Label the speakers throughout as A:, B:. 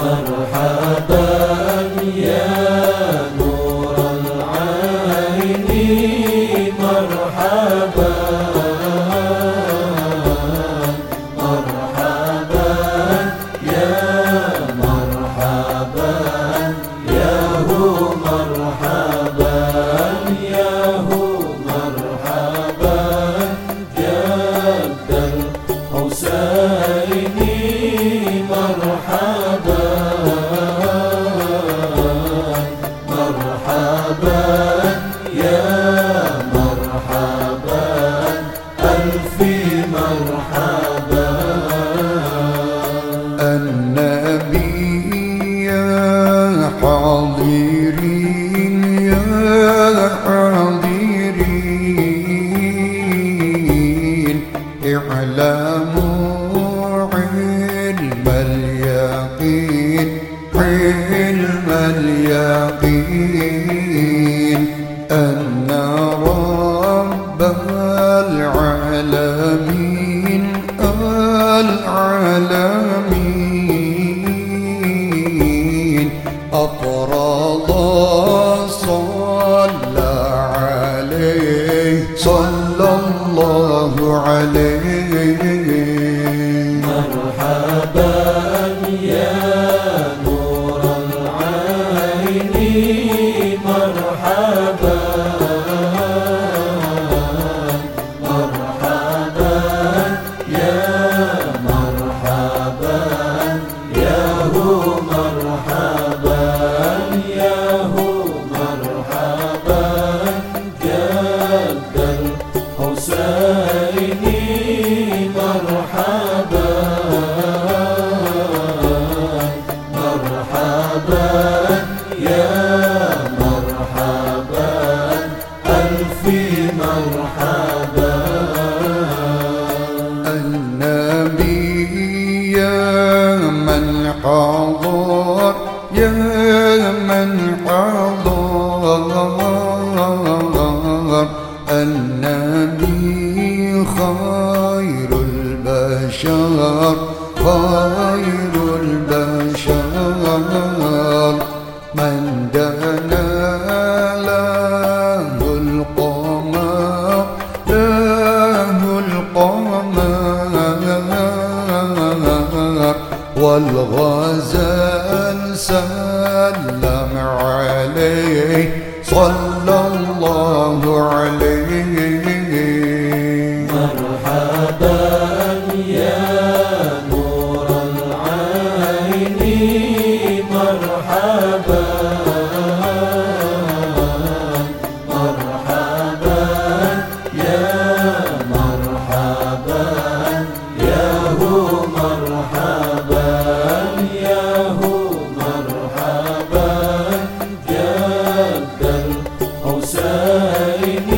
A: مرحبا يا نور العين مرحبا مرحبا يا مرحبا يا هو مرحبا يا هو مرحبا جد الحسين مرحبا مرحبا يا مرحبا ألف مرحبا
B: النبي يا حاضرين يا حاضرين اعلموا علم اليقين علم اليقين أن رب العالمين العالمين أطرد صلى عليه صلى الله عليه
A: مرحبا يا نور العين مرحبا مرحبا يا مرحبا يا هو مرحبا يا هو مرحبا جد الحسين مرحبا مرحبا يا مرحبا ألف مرحبا
B: النبي يا من حضر يا من حضر النبي خير البشر خير البشر من دنا له القمر له القمر والغزال سلم عليه صلى الله عليه
A: مرحبا يا نور العين مرحبا مرحبا يا مرحبا يا هو مرحبا يا هو مرحبا جد الحسين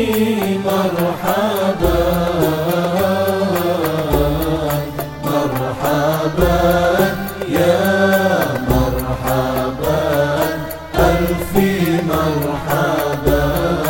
A: مرحبا مرحبا يا مرحبا ألف مرحبا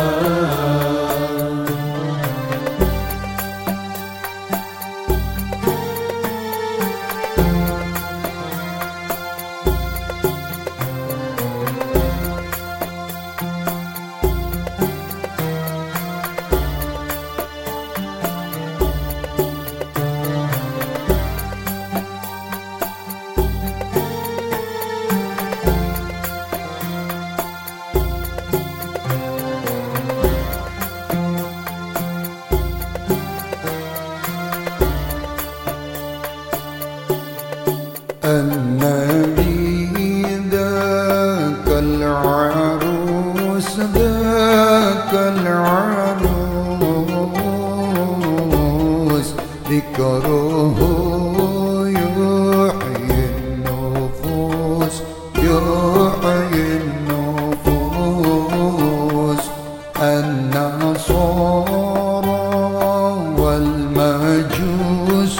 B: النبي ذاك العروس ذاك العروس ذكره يحيي النفوس يحيي النفوس النصارى والمجوس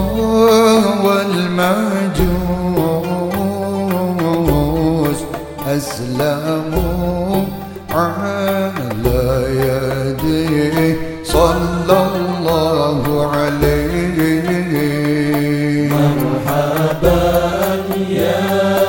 B: والمجوس أسلموا على يديه صلى الله عليه
A: مرحبا يا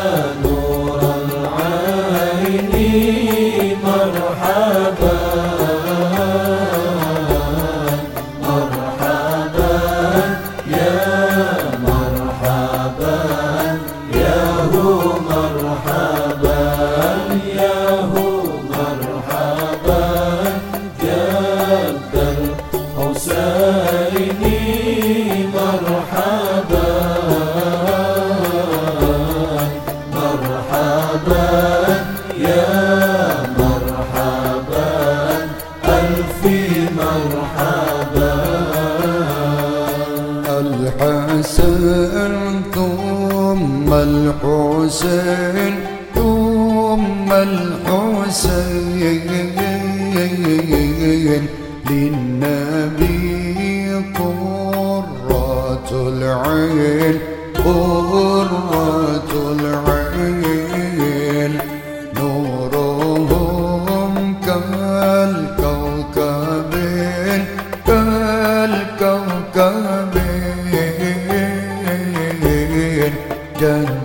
B: الحسن ثم الحسين ثم الحسين للنبي قرة العين قرة العين نورهم كالكوكبين كالكوكبين